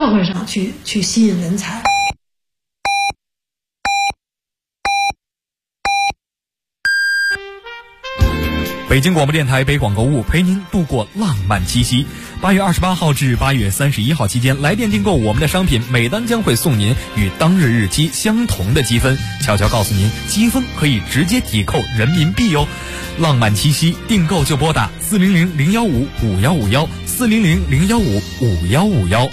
社会上去吸引人才。 北京广播电台北广购物陪您度过浪漫七夕。8月28号至8月31号期间，来电订购我们的商品，每单将会送您与当日日期相同的积分。悄悄告诉您，积分可以直接抵扣人民币哟。浪漫七夕，订购就拨打400-015-5151，400-015-5151。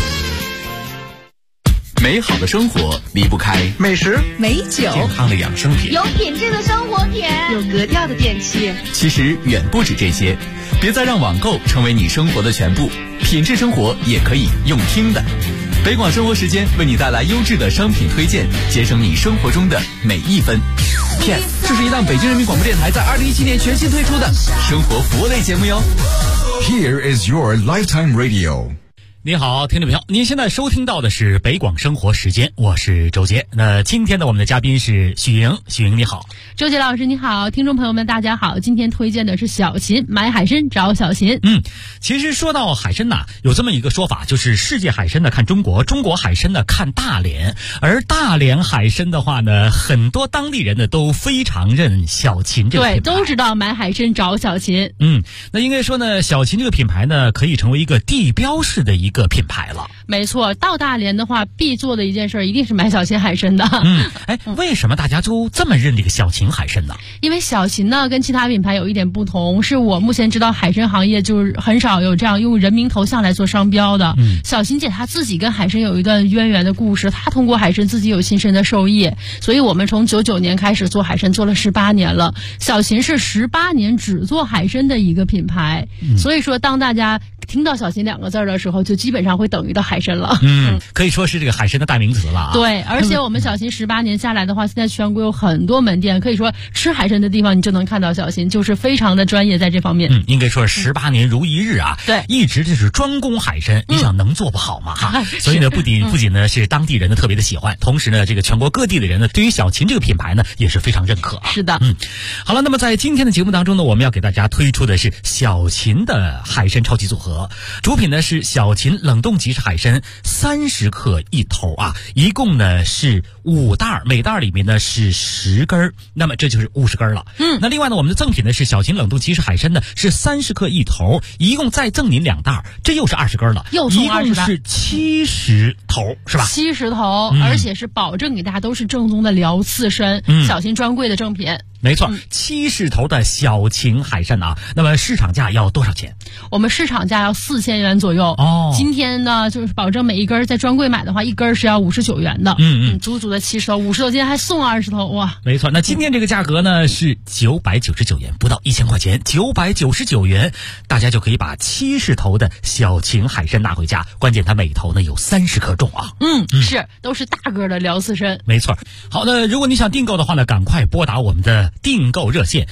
美好的生活离不开美食、 美酒、 健康的养生品、 有品质的生活品、 有格调的电器。 其实远不止这些，别再让网购成为你生活的全部，品质生活也可以用听的。北广生活时间为你带来优质的商品推荐，节省你生活中的每一分。Yes， 这是一档北京人民广播电台在2017年全新推出的生活服务类节目哟。 Here is your lifetime radio。 你好，听众朋友，您现在收听到的是北广生活时间，我是周杰。那今天的我们的嘉宾是许莹，许莹你好。 周杰老师你好，听众朋友们大家好，今天推荐的是小秦，买海参找小秦。 其实说到海参有这么一个说法，就是世界海参呢看中国，中国海参呢看大连，而大连海参的话呢，很多当地人呢都非常认小秦这个品牌， 对，都知道买海参找小秦。 那应该说呢，小秦这个品牌呢可以成为一个地标式的一个品牌了。 没错，到大连的话必做的一件事一定是买小秦海参的。 为什么大家都这么认这个小秦海参呢？ 因为小秦呢跟其他品牌有一点不同，是我目前知道海参行业就是很少有这样用人名头像来做商标的。小秦姐她自己跟海参有一段渊源的故事，她通过海参自己有亲身的受益，所以我们从99年开始做海参，做了18年了。小秦是18年只做海参的一个品牌，所以说当大家听到小秦2个字的时候，就基本上会等于到海参了。 可以说是这个海参的代名词了。 对，而且我们小秦18年下来的话，现在全国有很多门店，可以说吃海参的地方你就能看到小秦，就是非常的专业在这方面。 应该说18年如一日啊。 对， 一直就是专攻海参，你想能做不好吗？所以呢，不仅呢是当地人呢特别的喜欢，同时呢这个全国各地的人呢对于小秦这个品牌呢也是非常认可。 是的。 好了，那么在今天的节目当中呢，我们要给大家推出的是小秦的海参超级组合，主品呢是小秦冷冻即食海参30克一头啊，一共呢是5袋，每袋里面呢是10根，那么这就是50根了。那另外呢，我们的赠品呢是小秦冷冻即食海参呢是30克一头，一共再赠您2袋，这又是20根了， 又送20袋， 一共是70头，是吧 ？70头，而且是保证给大家都是正宗的辽刺参，小秦专柜的正品。 没错，70头的小秦海参啊，那么市场价要多少钱？ 我们市场价要4000元左右。今天呢，就是保证每一根在专柜买的话，一根是要59元的。足足的70头，50头，今天还送20头，哇！ 没错，那今天这个价格呢是999元，不到1000块钱，999元，大家就可以把70头的小秦海参拿回家。关键它每头呢有30克重啊。 是，都是大个的辽刺参。 没错。好的，如果你想订购的话呢，赶快拨打我们的订购热线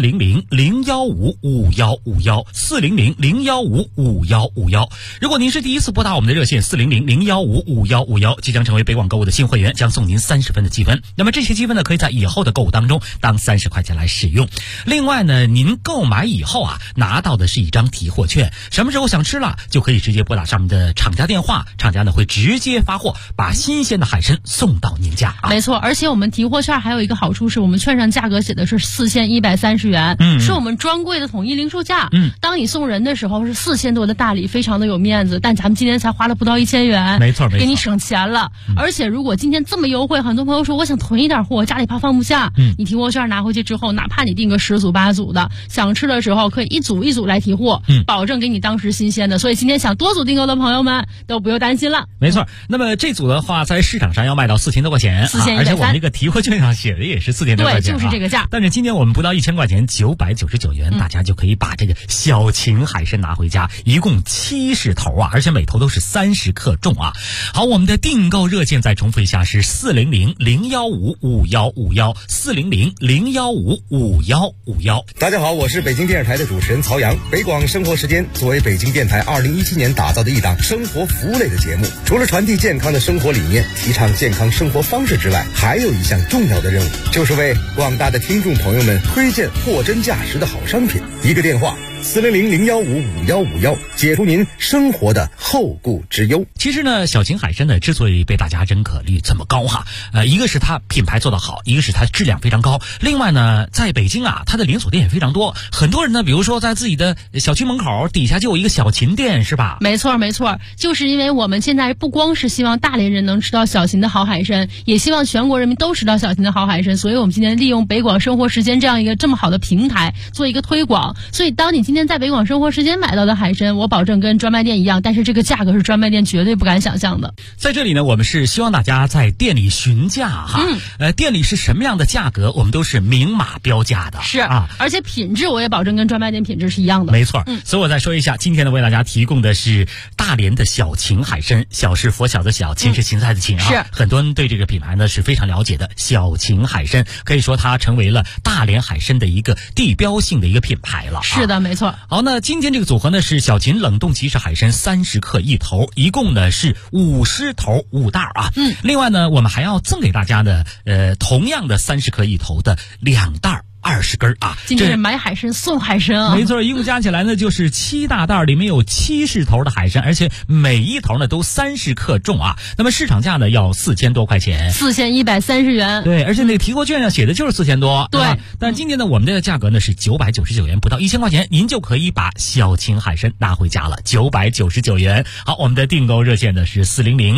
400-015-5151，400-015-5151。如果您是第一次拨打我们的热线400-015-5151，即将成为北广购物的新会员，将送您30分的积分。那么这些积分呢，可以在以后的购物当中当30块钱来使用。另外呢，您购买以后啊，拿到的是一张提货券，什么时候想吃了就可以直接拨打上面的厂家电话，厂家呢会直接发货，把新鲜的海参送到您家。 没错，而且我们提货券还有一个好处是，我们券上价格写的是4130元，是我们专柜的统一零售价。当你送人的时候是4000多的大礼，非常的有面子，但咱们今天才花了不到1000元， 没错， 给你省钱了。而且如果今天这么优惠，很多朋友说我想囤一点货，家里怕放不下，你提货券拿回去之后，哪怕你订个10组8组的，想吃的时候可以一组一组来提货，保证给你当时新鲜的。所以今天想多组订购的朋友们都不用担心了。 没错，那么这组的话在市场上要卖到4000多块钱，而且我们这个提货券上写的也是4000多块钱， 对，就是这个价。 但是今天我们不到1000块钱，999元，大家就可以把这个小秦海参拿回家，一共70头啊，而且每头都是30克重啊。好，我们的订购热线再重复一下是400-015-5151，400-015-5151。 大家好，我是北京电视台的主持人曹阳。北广生活时间作为北京电台2017年打造的一档生活服务类的节目，除了传递健康的生活理念，提倡健康生活方式之外，还有一项重要的任务，就是为广大的听众朋友们推荐货真价实的好商品。一个电话 400-015-5151，解除您生活的后顾之忧。 其实呢，小秦海参呢之所以被大家认可率这么高哈，一个是它品牌做得好，一个是它质量非常高。另外呢，在北京啊，它的连锁店也非常多。很多人呢，比如说在自己的小区门口底下就有一个小秦店，是吧？ 没错，没错，就是因为我们现在不光是希望大连人能吃到小秦的好海参，也希望全国人民都吃到小秦的好海参，所以我们今天利用北广生活时间这样一个这么好的平台做一个推广。所以当你今天在北广生活时间买到的海参，我保证跟专卖店一样，但是这个价格是专卖店绝对不敢想象的。 在这里呢，我们是希望大家在店里询价哈，店里是什么样的价格，我们都是明码标价的。 是啊，而且品质我也保证跟专卖店品质是一样的。 没错，所以我再说一下，今天呢为大家提供的是大连的小秦海参，小是佛小的小，秦是芹菜的芹啊。 是很多人对这个品牌呢是非常了解的，小秦海参可以说它成为了大连海参的一个地标性的一个品牌了。 是的，没错。 好，那今天这个组合呢是小秦冷冻即食海参30克一头，一共呢是50头5袋啊。另外呢，我们还要赠给大家的同样的30克一头的2袋20根啊！ 今天是买海参送海参啊！ 没错，一共加起来呢就是7大袋，里面有70头的海参，而且每一头呢都30克重啊。那么市场价呢要4000多块钱 ，4130元。 对，而且那个提货券上写的就是4000多。 对， 但今天呢我们的价格呢是999元，不到1000块钱，您就可以把小秦海参拿回家了，999元。好，我们的订购热线呢是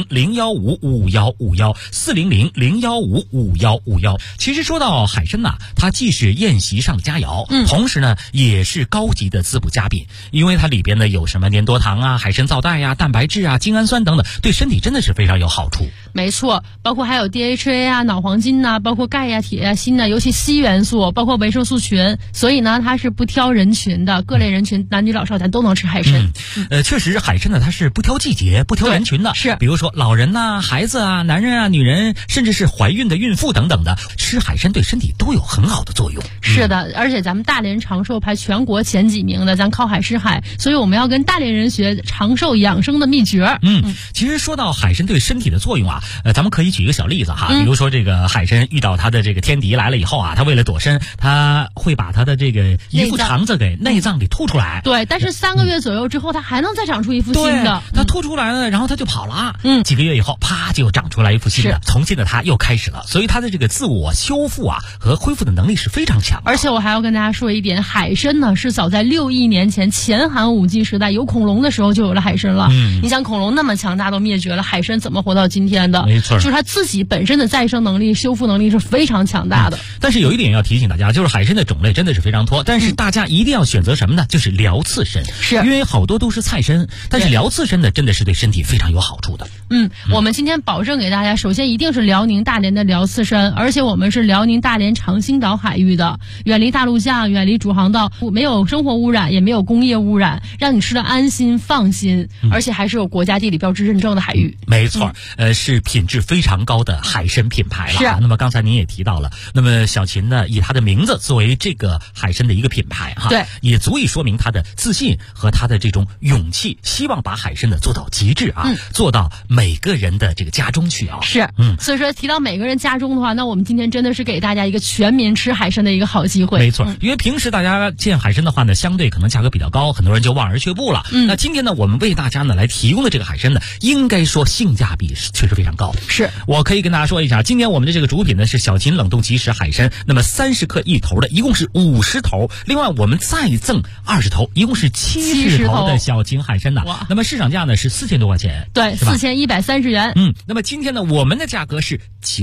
400-015-5151，400-015-5151。其实说到海参呐，它既是宴席上的佳肴，同时呢也是高级的滋补佳品，因为它里边呢有什么粘多糖啊、海参皂苷呀、蛋白质啊、精氨酸等等，对身体真的是非常有好处。 没错，包括还有 DHA 啊、脑黄金呐、包括钙呀、铁呀、锌呐，尤其硒元素，包括维生素群，所以呢它是不挑人群的，各类人群，男女老少咱都能吃海参。 确实海参呢它是不挑季节、不挑人群的， 是比如说老人呐、孩子啊、男人啊、女人，甚至是怀孕的孕妇等等的，吃海参对身体都有很好的作用。 是的，而且咱们大连长寿排全国前几名的，咱靠海吃海，所以我们要跟大连人学长寿养生的秘诀。 其实说到海参对身体的作用啊，咱们可以举一个小例子哈，比如说这个海参遇到它的这个天敌来了以后啊，它为了躲身，它会把它的这个一副肠子给内脏给吐出来。 对，但是3个月左右之后，它还能再长出一副新的。 它吐出来了，然后它就跑了。几个月以后，啪就长出来一副新的，从今的它又开始了。所以它的这个自我修复啊和恢复的能力是非常强的。 而且我还要跟大家说一点，海参呢是早在6亿年前前寒武纪时代有恐龙的时候就有了海参了。你想恐龙那么强大都灭绝了，海参怎么活到今天的？ 没错， 就是它自己本身的再生能力、修复能力是非常强大的。 但是有一点要提醒大家，就是海参的种类真的是非常多，但是大家一定要选择什么呢？就是辽刺参， 是因为好多都是菜参，但是辽刺参呢真的是对身体非常有好处的。 我们今天保证给大家，首先一定是辽宁大连的辽刺参，而且我们是辽宁大连长兴岛海域的，远离大陆架，远离主航道，没有生活污染，也没有工业污染，让你吃的安心放心，而且还是有国家地理标志认证的海域。 没错，是品质非常高的海参品牌了。 是。 那么刚才您也提到了，那么小秦呢以它的名字作为这个海参的一个品牌哈， 对， 也足以说明它的自信和它的这种勇气，希望把海参呢做到极致啊，做到每个人的这个家中去啊。 是，所以说提到每个人家中的话，那我们今天真的是给大家一个全民吃海参的一个好机会。 没错，因为平时大家见海参的话呢，相对可能价格比较高，很多人就望而却步了。那今天呢，我们为大家呢来提供的这个海参呢，应该说性价比确实非常高。 是， 我可以跟大家说一下，今天我们的这个主品呢是小秦冷冻即食海参，那么30克一头的，一共是50头，另外我们再赠20头，一共是70头的小秦海参呢。那么市场价呢是4000多块钱， 对，4130元。 那么今天呢，我们的价格是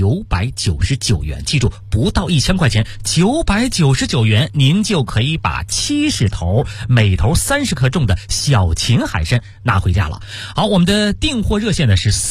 999元，记住不到1000块钱，999元您就可以把70头，每头30克重的小秦海参拿回家了。好，我们的订货热线呢是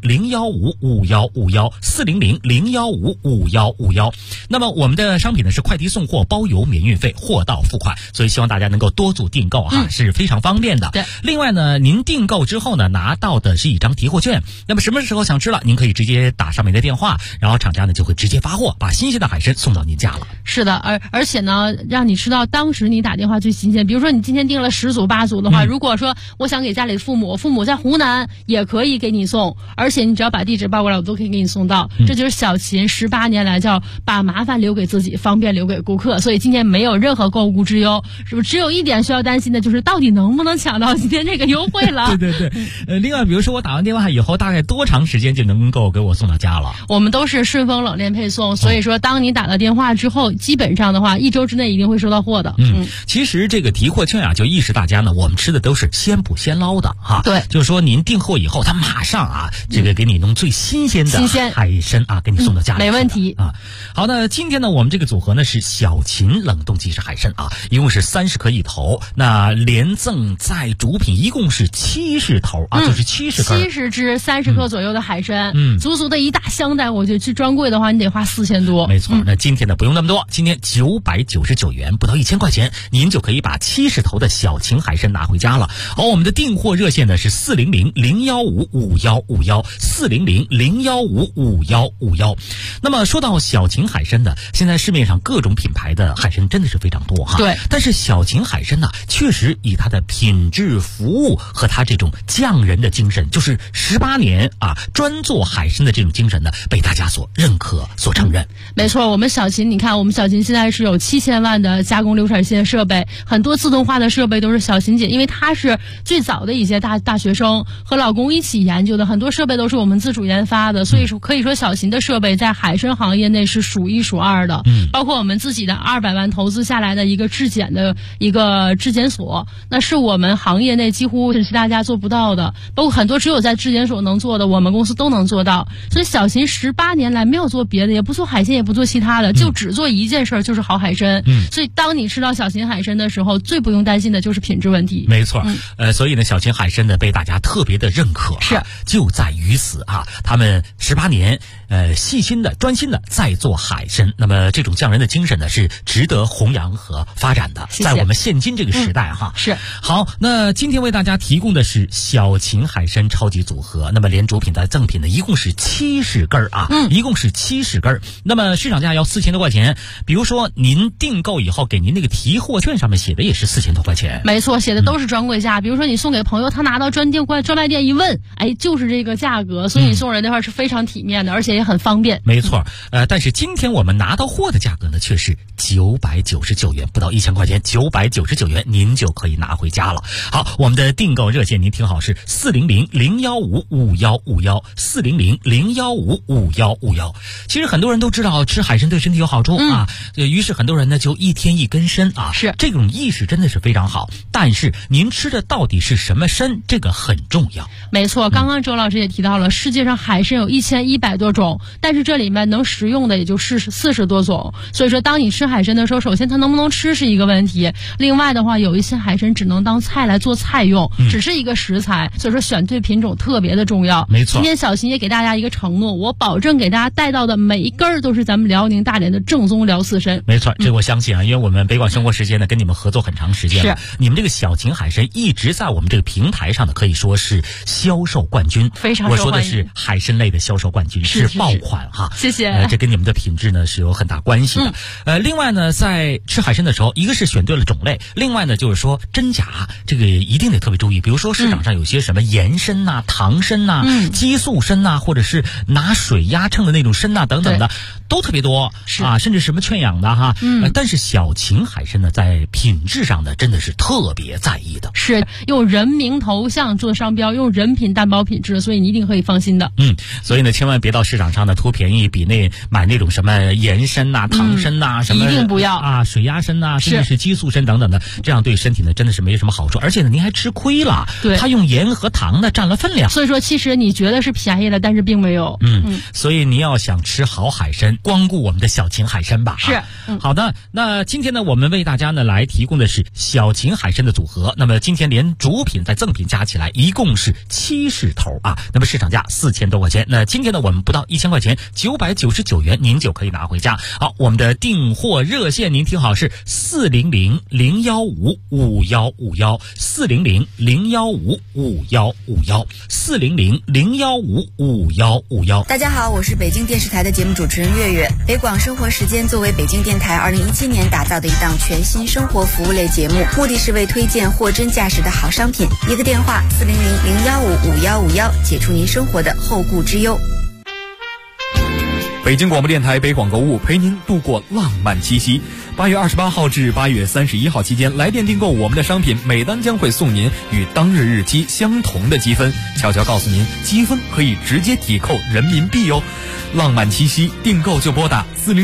400-015-5151，400-015-5151。那么我们的商品呢是快递送货，包邮免运费，货到付款，所以希望大家能够多组订购哈，是非常方便的。 对， 另外呢，您订购之后呢，拿到的是一张提货券，那么什么时候想吃了，您可以直接打上面的电话，然后厂家呢就会直接发货，把新鲜的海参送到您家了。 是的，而且呢，让你吃到当时你打电话最新鲜。比如说你今天订了10组8组的话，如果说我想给家里父母在湖南也可以给你送，而且你只要把地址报过来，我都可以给你送到。这就是小秦18年来叫把麻烦留给自己，方便留给顾客。所以今天没有任何购物之忧，是不是？只有一点需要担心的就是到底能不能抢到今天这个优惠了？ 对，另外比如说我打完电话以后，大概多长时间就能够给我送到家了？ 我们都是顺丰冷链配送，所以说当你打了电话之后，基本上的话1周之内一定会收到货的。 其实这个提货券啊，就意识大家呢，我们吃的都是先捕先捞的哈。 对， 就是说您订货以后，他马上啊，这个给你弄最新鲜的海参啊，给你送到家里。 没问题啊。好，那今天呢，我们这个组合呢是小秦冷冻即食海参啊，一共是30颗一头，那连赠再主品一共是70头啊，就是70根 ，70只30克左右的海参，足足的一大箱袋。我觉得去专柜的话，你得花4000多。 没错，那今天呢不用那么多，今天999元，不到1000块钱，您就可以把70头的小秦海参拿回家了。而我们的订货热线呢是400-015-5151，400-015-5151。那么说到小秦海参的，现在市面上各种品牌的海参真的是非常多哈。 对， 但是小秦海参呢，确实以它的品质、服务和它这种匠人的精神，就是18年啊专做海参的这种精神呢，被大家所认可、所承认。 没错，我们小秦，你看我们小秦现在是有7000万的加工流产线设备，很多自动化的设备都是小秦姐，因为她是最早的一些大学生和老公一起研究的，很多设备都是我们自主研发的，所以说可以说小秦的设备在海参行业内是数1数2的。包括我们自己的200万投资下来的一个质检所，那是我们行业内几乎是其他家做不到的，包括很多只有在质检所能做的，我们公司都能做到。所以小秦18年来没有做别的，也不做海鲜，也不做其他的，就只做一件事，就是好海参。所以当你吃到小秦海参的时候，最不用担心的就是品质问题。 没错，所以呢，小秦海参呢被大家特别的认可， 是就在于此啊，他们18年细心的、专心的在做海参。那么这种匠人的精神呢，是值得弘扬和发展的， 谢谢。 在我们现今这个时代哈。 是好，那今天为大家提供的是小秦海参超级组合，那么连主品带赠品呢，一共是70根啊，一共是70根。那么市场价要4000多块钱，比如说您订购以后给您那个提货券上面写的也是4000多块钱。 没错，写的都是专柜价。比如说你送给朋友，他拿到专卖店一问，哎，就是这个价格，所以你送人的话是非常体面的，而且也很方便。 没错，但是今天我们拿到货的价格呢，却是999元，不到1000块钱，999元您就可以拿回家了。好，我们的订购热线您听好是400-015-5151，400-015-5151。其实很多人都知道吃海参对身体有好处啊，于是很多人呢就1天1根参啊， 是这种意识真的是非常好。但是您吃的到底是什么参，这个很重要。 没错，刚刚周老师也提到了，世界上海参有1100多种，但是这里面能食用的也就40多种。所以说当你吃海参的时候，首先它能不能吃是一个问题，另外的话有一些海参只能当菜来做菜用，只是一个食材，所以说选对品种特别的重要。 没错， 今天小秦也给大家一个承诺，我保证给大家带到的每一根都是咱们辽宁大连的正宗辽四参。 没错，这我相信啊，因为我们北广生活时间呢跟你们合作很长时间了， 是你们这个小秦海参一直在我们这个平台上呢可以说是销售冠军， 非常受欢迎。 我说的是海参类的销售冠军，是爆款哈。 谢谢。 这跟你们的品质呢是有很大关系的。另外呢，在吃海参的时候，一个是选对了种类，另外呢就是说真假这个一定得特别注意。比如说市场上有些什么盐参呐、糖参呐、激素参呐，或者是拿水压秤的那种参呐等等的，都特别多啊，甚至什么圈养的哈。但是小秦海参呢，在品质上呢，真的是特别在意的， 是用人名头像做商标，用人品担保品质，所以你一定可以放心的。 所以呢，千万别到市场上呢图便宜，比买那种什么盐参呐、糖参呐，什么一定不要啊，水压参呐，甚至是激素参等等的，这样对身体呢真的是没什么好处，而且呢您还吃亏了。 对， 它用盐和糖呢占了分量， 所以说其实你觉得是便宜了，但是并没有。 所以你要想吃好海参，光顾我们的小秦海参吧。 是， 好的。那今天呢，我们为大家呢来提供的是小秦海参的组合。那么今天连主品再赠品加起来一共是70头啊。那么市场价4000多块钱，那今天呢我们不到1000块钱，999元您就可以拿回家。好，我们的订货热线您听好是400-015-5151，400-015-5151，400-015-5151。 大家好，我是北京电视台的节目主持人月岁月，北广生活时间作为北京电台2017年打造的一档全新生活服务类节目，目的是为推荐货真价实的好商品。一个电话400-015-5151，解除您生活的后顾之忧。 北京广播电台北广购物陪您度过浪漫七夕。8月28号至8月31号期间，来电订购我们的商品，每单将会送您与当日日期相同的积分。悄悄告诉您，积分可以直接抵扣人民币哟。浪漫七夕，订购就拨打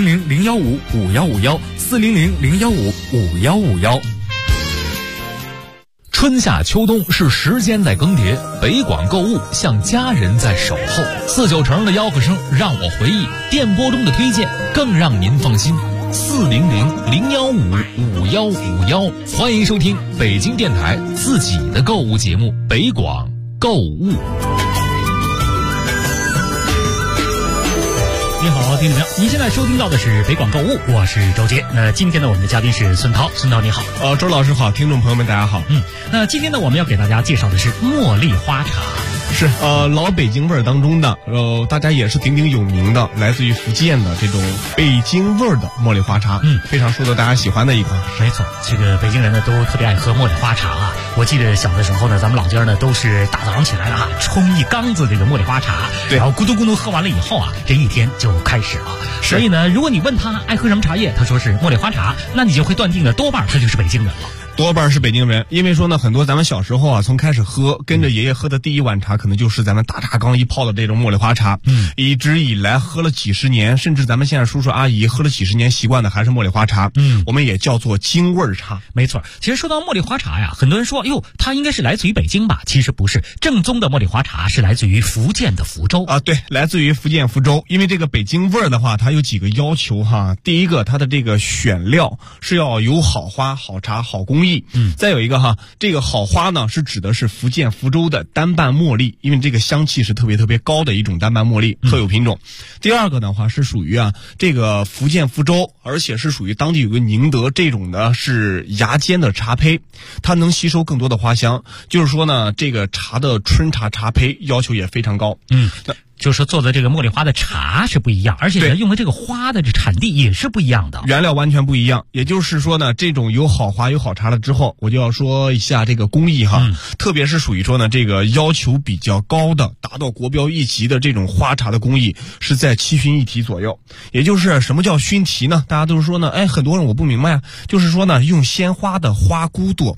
400-015-5151，400-015-5151。 春夏秋冬是时间在更迭，北广购物像家人在守候。49成的吆喝声让我回忆，电波中的推荐更让您放心。400-015-5151，欢迎收听北京电台自己的购物节目《北广购物》。 你好，听众朋友，您现在收听到的是北广购物，我是周杰。那今天呢，我们的嘉宾是孙涛，孙涛你好。 周老师好，听众朋友们大家好。 那今天呢，我们要给大家介绍的是茉莉花茶。 是老北京味儿当中的大家也是鼎鼎有名的，来自于福建的这种北京味儿的茉莉花茶，非常受到大家喜欢的一款。 没错，这个北京人呢都特别爱喝茉莉花茶啊。我记得小的时候呢，咱们老家呢都是大早上起来了冲一缸子这个茉莉花茶，然后咕嘟咕嘟喝完了以后啊，这一天就开始了。所以呢，如果你问他爱喝什么茶叶，他说是茉莉花茶，那你就会断定了多半他就是北京人了。 多半是北京人，因为说呢，很多咱们小时候啊，从开始喝，跟着爷爷喝的第一碗茶，可能就是咱们大茶缸一泡的这种茉莉花茶。一直以来喝了几十年，甚至咱们现在叔叔阿姨喝了几十年，习惯的还是茉莉花茶。我们也叫做京味儿茶。 没错，其实说到茉莉花茶呀，很多人说，哟，它应该是来自于北京吧？其实不是，正宗的茉莉花茶是来自于福建的福州啊。对，来自于福建福州。因为这个北京味儿的话，它有几个要求哈。第一个，它的这个选料是要有好花、好茶、好工艺。再有一个哈，这个好花呢是指的是福建福州的单瓣茉莉，因为这个香气是特别特别高的一种单瓣茉莉，特有品种。第二个的话是属于这个福建福州，而且是属于当地有个宁德这种的是芽尖的茶胚，它能吸收更多的花香。就是说呢，这个茶的春茶茶胚要求也非常高。 就是说做的这个茉莉花的茶是不一样，而且呢用的这个花的这产地也是不一样的， 原料完全不一样。也就是说呢，这种有好花有好茶了之后，我就要说一下这个工艺哈，特别是属于说呢这个要求比较高的，达到国标一级的这种花茶的工艺是在7熏1提左右。也就是什么叫熏提呢？大家都是说呢，很多人我不明白就是说呢，用鲜花的花骨朵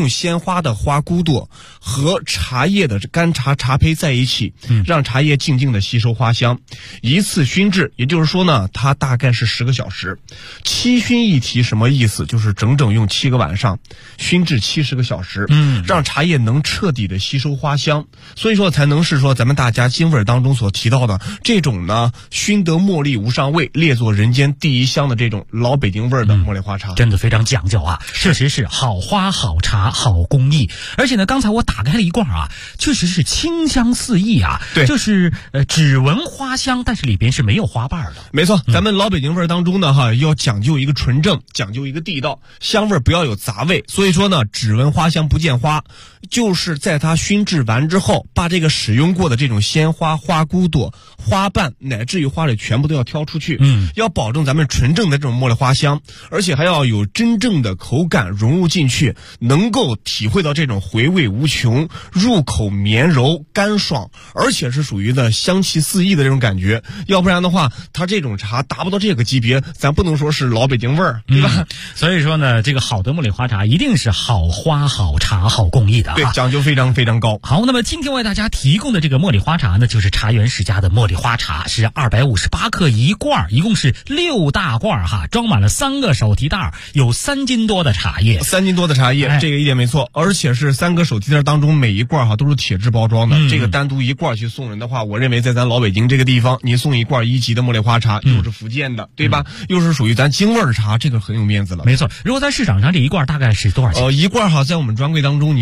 和茶叶的干茶茶胚在一起，让茶叶静静的吸收花香，一次熏制，也就是说呢，它大概是10个小时。7熏1提什么意思？就是整整用7个晚上熏制70个小时，让茶叶能彻底的吸收花香，所以说才能是说咱们大家京味当中所提到的这种呢，熏得茉莉无上味，列作人间第一香的这种老北京味的茉莉花茶， 真的非常讲究啊，确实是好花好茶好工艺。而且呢，刚才我打开了一罐确实是清香四溢啊， 对， 就是只闻花香，但是里边是没有花瓣的。 没错，咱们老北京味当中呢要讲究一个纯正，讲究一个地道，香味不要有杂味。所以说呢，只闻花香不见花，就是在它熏制完之后，把这个使用过的这种鲜花、花骨朵、花瓣乃至于花蕊全部都要挑出去，要保证咱们纯正的这种茉莉花香，而且还要有真正的口感融入进去，能够体会到这种回味无穷，入口绵柔干爽，而且是属于的香气四溢的这种感觉。要不然的话，它这种茶达不到这个级别，咱不能说是老北京味儿，对吧？ 所以说呢，这个好的茉莉花茶一定是好花好茶好工艺的， 对，讲究非常非常高。 好，那么今天为大家提供的这个茉莉花茶呢，就是茶园世家的茉莉花茶，是258克一罐，一共是6大罐装满了3个手提袋，有3斤多的茶叶 ，3斤多的茶叶，这个一点没错。而且是3个手提袋当中每一罐都是铁质包装的，这个单独一罐去送人的话，我认为在咱老北京这个地方，你送一罐1级的茉莉花茶，又是福建的，对吧？又是属于咱京味儿茶，这个很有面子了。 没错，如果在市场上这一罐大概是多少钱？ 一罐在我们专柜当中您可以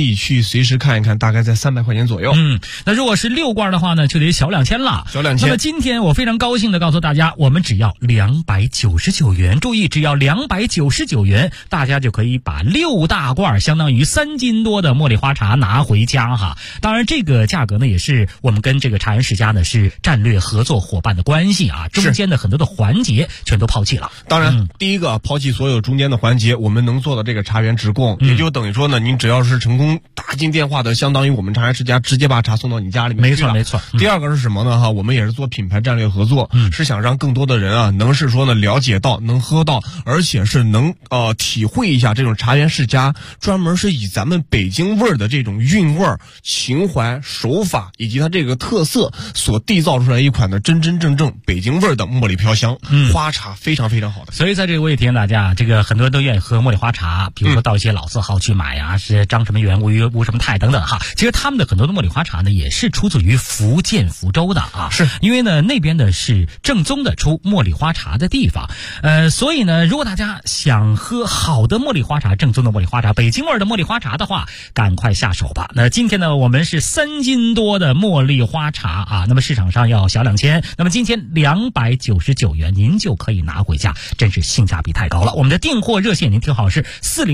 以去随时看一看，大概在300块钱左右。 那如果是6罐的话呢，就得小2000了。 小2000。 那么今天我非常高兴的告诉大家，我们只要299元，注意，只要299元，大家就可以把6大罐，相当于3斤多的茉莉花茶拿回家哈。当然，这个价格呢，也是我们跟这个茶园世家呢是战略合作伙伴的关系啊，中间的很多的环节全都抛弃了。 当然，第一个抛弃所有中间的环节，我们能做到这个茶园直供，也就等于说呢，您只要是成功打进电话的，相当于我们茶园世家直接把茶送到你家里面去了。 没错。 第二个是什么呢？我们也是做品牌战略合作，是想让更多的人啊，能是说呢了解到，能喝到，而且是能体会一下这种茶园世家专门是以咱们北京味儿的这种韵味儿、情怀、手法以及它这个特色所缔造出来一款的真真正正北京味儿的茉莉飘香花茶，非常非常好的。 所以在这个我也提醒大家，这个很多人都愿意喝茉莉花茶，比如说到一些老字号去买呀，是张什么元、吴什么泰等等哈。其实他们的很多的茉莉花茶呢，也是出自于福建福州的啊， 是因为呢那边呢是正宗的出茉莉花茶的地方，所以呢，如果大家想喝好的茉莉花茶，正宗的茉莉花茶，北京味的茉莉花茶的话，赶快下手吧。那今天呢，我们是3斤多的茉莉花茶啊，那么市场上要小2000，那么今天299元您就可以拿回家，真是性价比太高了。我们的订货热线您听好是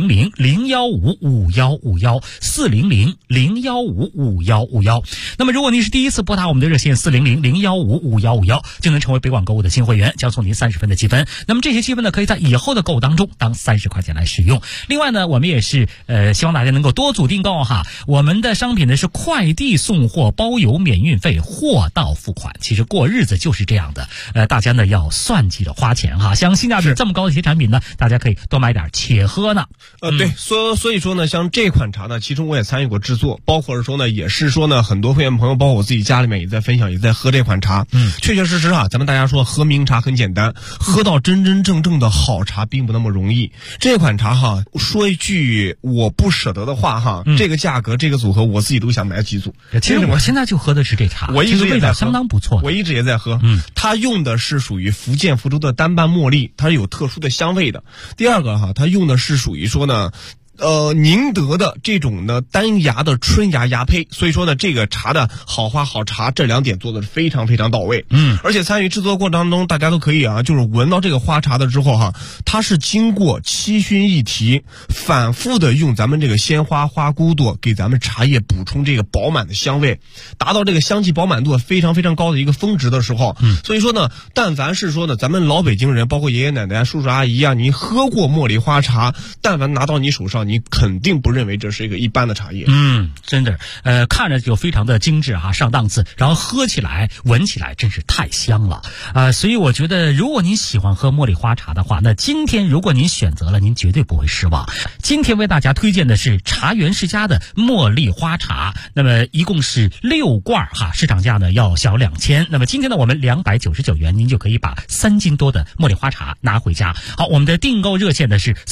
400-015-5151，400-015-5151。那么如果您是第一次拨打我们的热线400-015-5151，就能成为北广购物的新会员，将送您30分的积分。那么这些积分呢，可以在以后的购物当中当30块钱来使用。另外呢，我们也是希望大家能够多组订购哈。我们的商品呢是快递送货，包邮免运费，货到付款。其实过日子就是这样的，大家呢要算计着花钱哈。像性价比这么高的一些产品呢，大家可以多买点且喝呢。 对，所以说呢，像这款茶呢，其中我也参与过制作，包括是说呢，也是说呢，很多会员朋友，包括我自己家里面也在分享，也在喝这款茶。确确实实啊，咱们大家说喝名茶很简单，喝到真真正正的好茶并不那么容易。这款茶哈，说一句我不舍得的话哈，这个价格这个组合我自己都想买几组。 其实我现在就喝的是这茶， 我一直也在喝， 相当不错， 我一直也在喝。它用的是属于福建福州的单瓣茉莉，它是有特殊的香味的。第二个哈，它用的是属于说呢宁德的这种呢单芽的春芽芽胚，所以说呢这个茶的好花好茶这2点做的是非常非常到位。而且参与制作过程当中，大家都可以啊，就是闻到这个花茶的之后哈，它是经过7熏1提，反复的用咱们这个鲜花花骨朵给咱们茶叶补充这个饱满的香味，达到这个香气饱满度非常非常高的一个峰值的时候，所以说呢，但凡是说呢咱们老北京人，包括爷爷奶奶、叔叔阿姨啊，你喝过茉莉花茶，但凡拿到你手上，你肯定不认为这是一个一般的茶叶。 真的，看着就非常的精致上档次，然后喝起来、闻起来真是太香了所以我觉得，如果您喜欢喝茉莉花茶的话，那今天如果您选择了，您绝对不会失望。今天为大家推荐的是茶园世家的茉莉花茶，那么一共是6罐哈，市场价呢要小2000。那么今天呢，我们299元，您就可以把3斤多的茉莉花茶拿回家。好，我们的订购热线呢是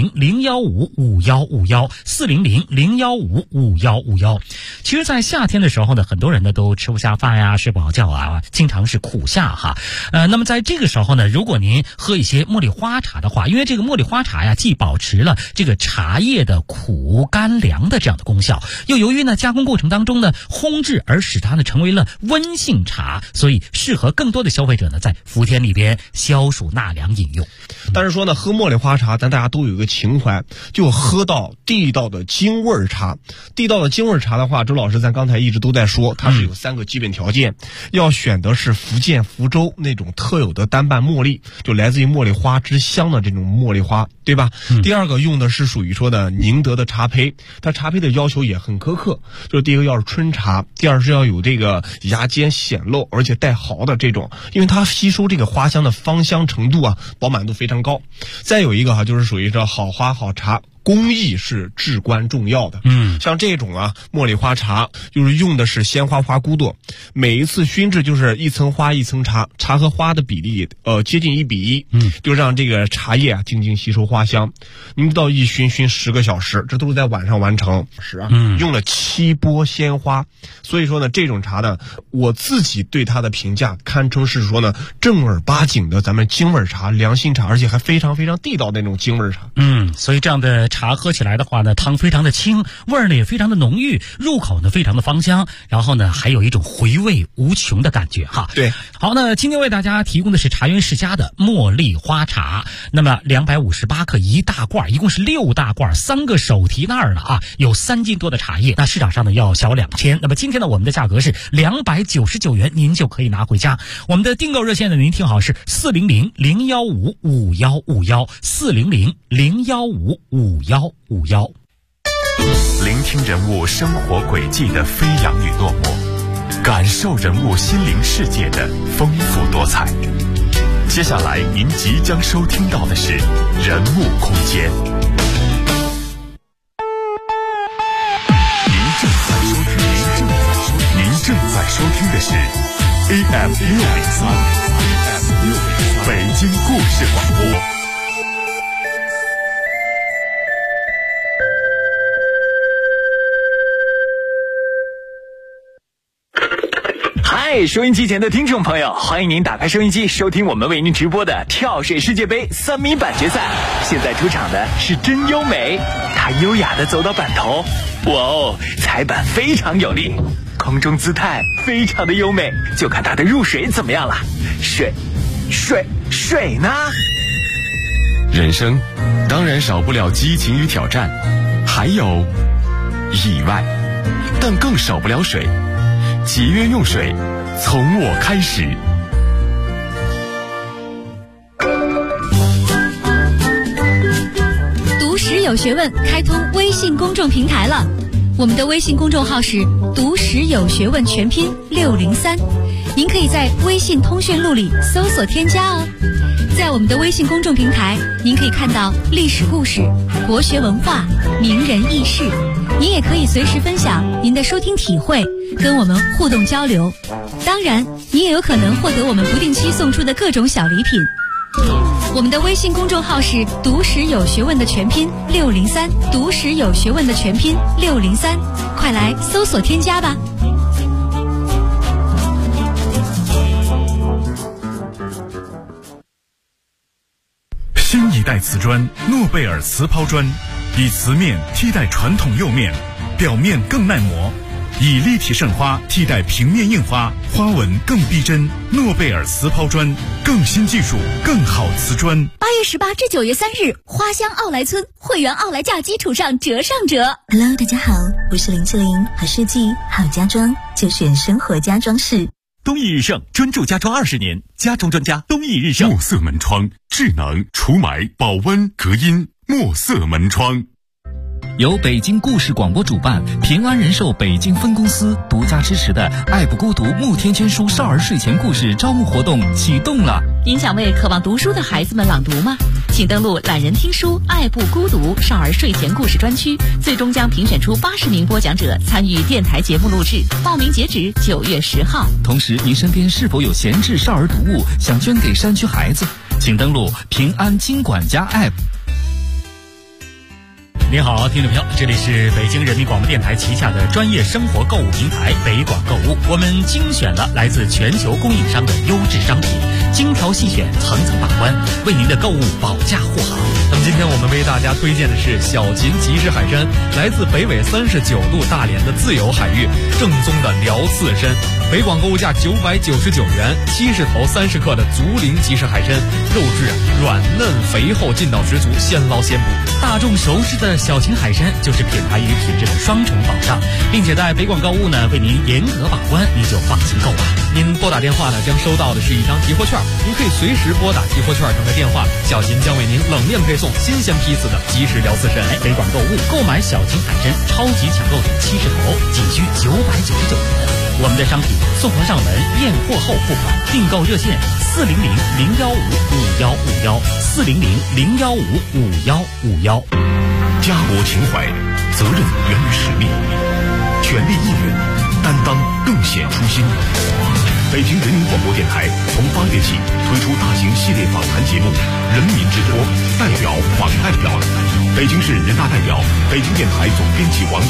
400-015-5151，400-015-5151。其实在夏天的时候呢，很多人呢都吃不下饭呀，睡不好觉啊，经常是苦夏哈。那么在这个时候呢，如果您喝一些茉莉花茶的话，因为这个茉莉花茶呀，既保持了这个茶叶的苦甘凉的这样的功效，又由于呢加工过程当中呢烘制而使它呢成为了温性茶，所以适合更多的消费者呢在伏天里边消暑纳凉饮用。 但是说呢，喝茉莉花茶，咱大家都有一个情怀，就喝到地道的京味茶。地道的京味茶的话，周老师咱刚才一直都在说，它是有3个基本条件，要选的是福建福州那种特有的单瓣茉莉，就来自于茉莉花之乡的这种茉莉花，对吧？第二个用的是属于说的宁德的茶胚，它茶胚的要求也很苛刻，就是第一个要是春茶，第二是要有这个芽尖显露而且带毫的这种，因为它吸收这个花香的芳香程度啊，饱满度非常高。再有一个就是属于这好花好茶，工艺是至关重要的。像这种啊茉莉花茶，就是用的是鲜花花骨朵，每一次熏制就是一层花一层茶，茶和花的比例接近1比1，就让这个茶叶啊静静吸收花香。您知道一熏10个小时，这都是在晚上完成。用了7波鲜花，所以说呢，这种茶呢，我自己对它的评价堪称是说呢，正儿八经的咱们京味茶、良心茶，而且还非常非常地道的那种京味茶。 所以这样的茶茶喝起来的话呢，汤非常的清，味儿呢也非常的浓郁，入口呢非常的芳香，然后呢还有一种回味无穷的感觉哈。 对， 好，那今天为大家提供的是茶园世家的茉莉花茶，那么258克一大罐，一共是6大罐，3个手提袋了啊，有3斤多的茶叶，那市场上呢要小2000，那么今天呢我们的价格是299元，您就可以拿回家。我们的订购热线呢，您听好是400-015-5151，400-015-5151。 聆听人物生活轨迹的飞扬与落寞，感受人物心灵世界的丰富多彩。接下来您即将收听到的是人物空间。您正在收听的是 AM 603北京故事广播。 嗨，收音机前的听众朋友，欢迎您打开收音机，收听我们为您直播的跳水世界杯3米板决赛。现在出场的是真优美，她优雅地走到板头，哇哦，踩板非常有力，空中姿态非常的优美，就看她的入水怎么样了。水呢？ 人生当然少不了激情与挑战，还有意外，但更少不了水。节约用水，从我开始。 读史有学问开通微信公众平台了，我们的微信公众号是读史有学问全拼603，您可以在微信通讯录里搜索添加哦。在我们的微信公众平台，您可以看到历史故事、国学文化、名人轶事，您也可以随时分享您的收听体会，跟我们互动交流。当然，你也有可能获得我们不定期送出的各种小礼品。我们的微信公众号是读史有学问的全拼603，读史有学问的全拼603，快来搜索添加吧。 新一代瓷砖诺贝尔瓷抛砖，以瓷面替代传统釉面，表面更耐磨，以立体渗花替代平面印花，花纹更逼真。诺贝尔瓷抛砖，更新技术，更好瓷砖。 8月18至9月3日，花乡奥莱村会员奥莱价基础上折上折。 Hello， 大家好，我是林志玲，好设计好家装就选生活家装饰。 东义日盛专注家装20年，家装专家东义日盛。墨色门窗，智能除霾、保温、隔音。墨色门窗。 由北京故事广播主办，平安人寿北京分公司独家支持的爱不孤独慕天圈书少儿睡前故事招募活动启动了。 您想为渴望读书的孩子们朗读吗？请登录懒人听书爱不孤独少儿睡前故事专区，最终将评选出80名播讲者参与电台节目录制，报名截止9月10号。 同时，您身边是否有闲置少儿读物想捐给山区孩子？请登录平安金管家 App。 您好，听众朋友，这里是北京人民广播电台旗下的专业生活购物平台北广购物，我们精选了来自全球供应商的优质商品，精挑细选，层层把关，为您的购物保驾护航。 那么今天我们为大家推荐的是小秦即食海参，来自北纬39度大连的自由海域，正宗的辽刺参，北广购物价999元，70头30克的竹林即食海参，肉质软嫩肥厚，劲道十足，现捞现补。 大众熟识的小秦海参就是品牌与品质的双重保障，并且在北广购物呢为您严格把关，您就放心购吧。 您拨打电话呢将收到的是一张集货券，您可以随时拨打集货券上的电话，小秦将为您冷链配送新鲜批次的即食辽刺参。 北广购物购买小秦海参超级抢购点70头，仅需999元。我们的商品送货上门，验货后付款。订购热线400-015-5151，400-015-5151。 家国情怀，责任源于使命，全力意愿，担当更显初心。北京人民广播电台从8月起推出大型系列访谈节目《人民之托》，代表访代表，北京市人大代表，北京电台总编辑王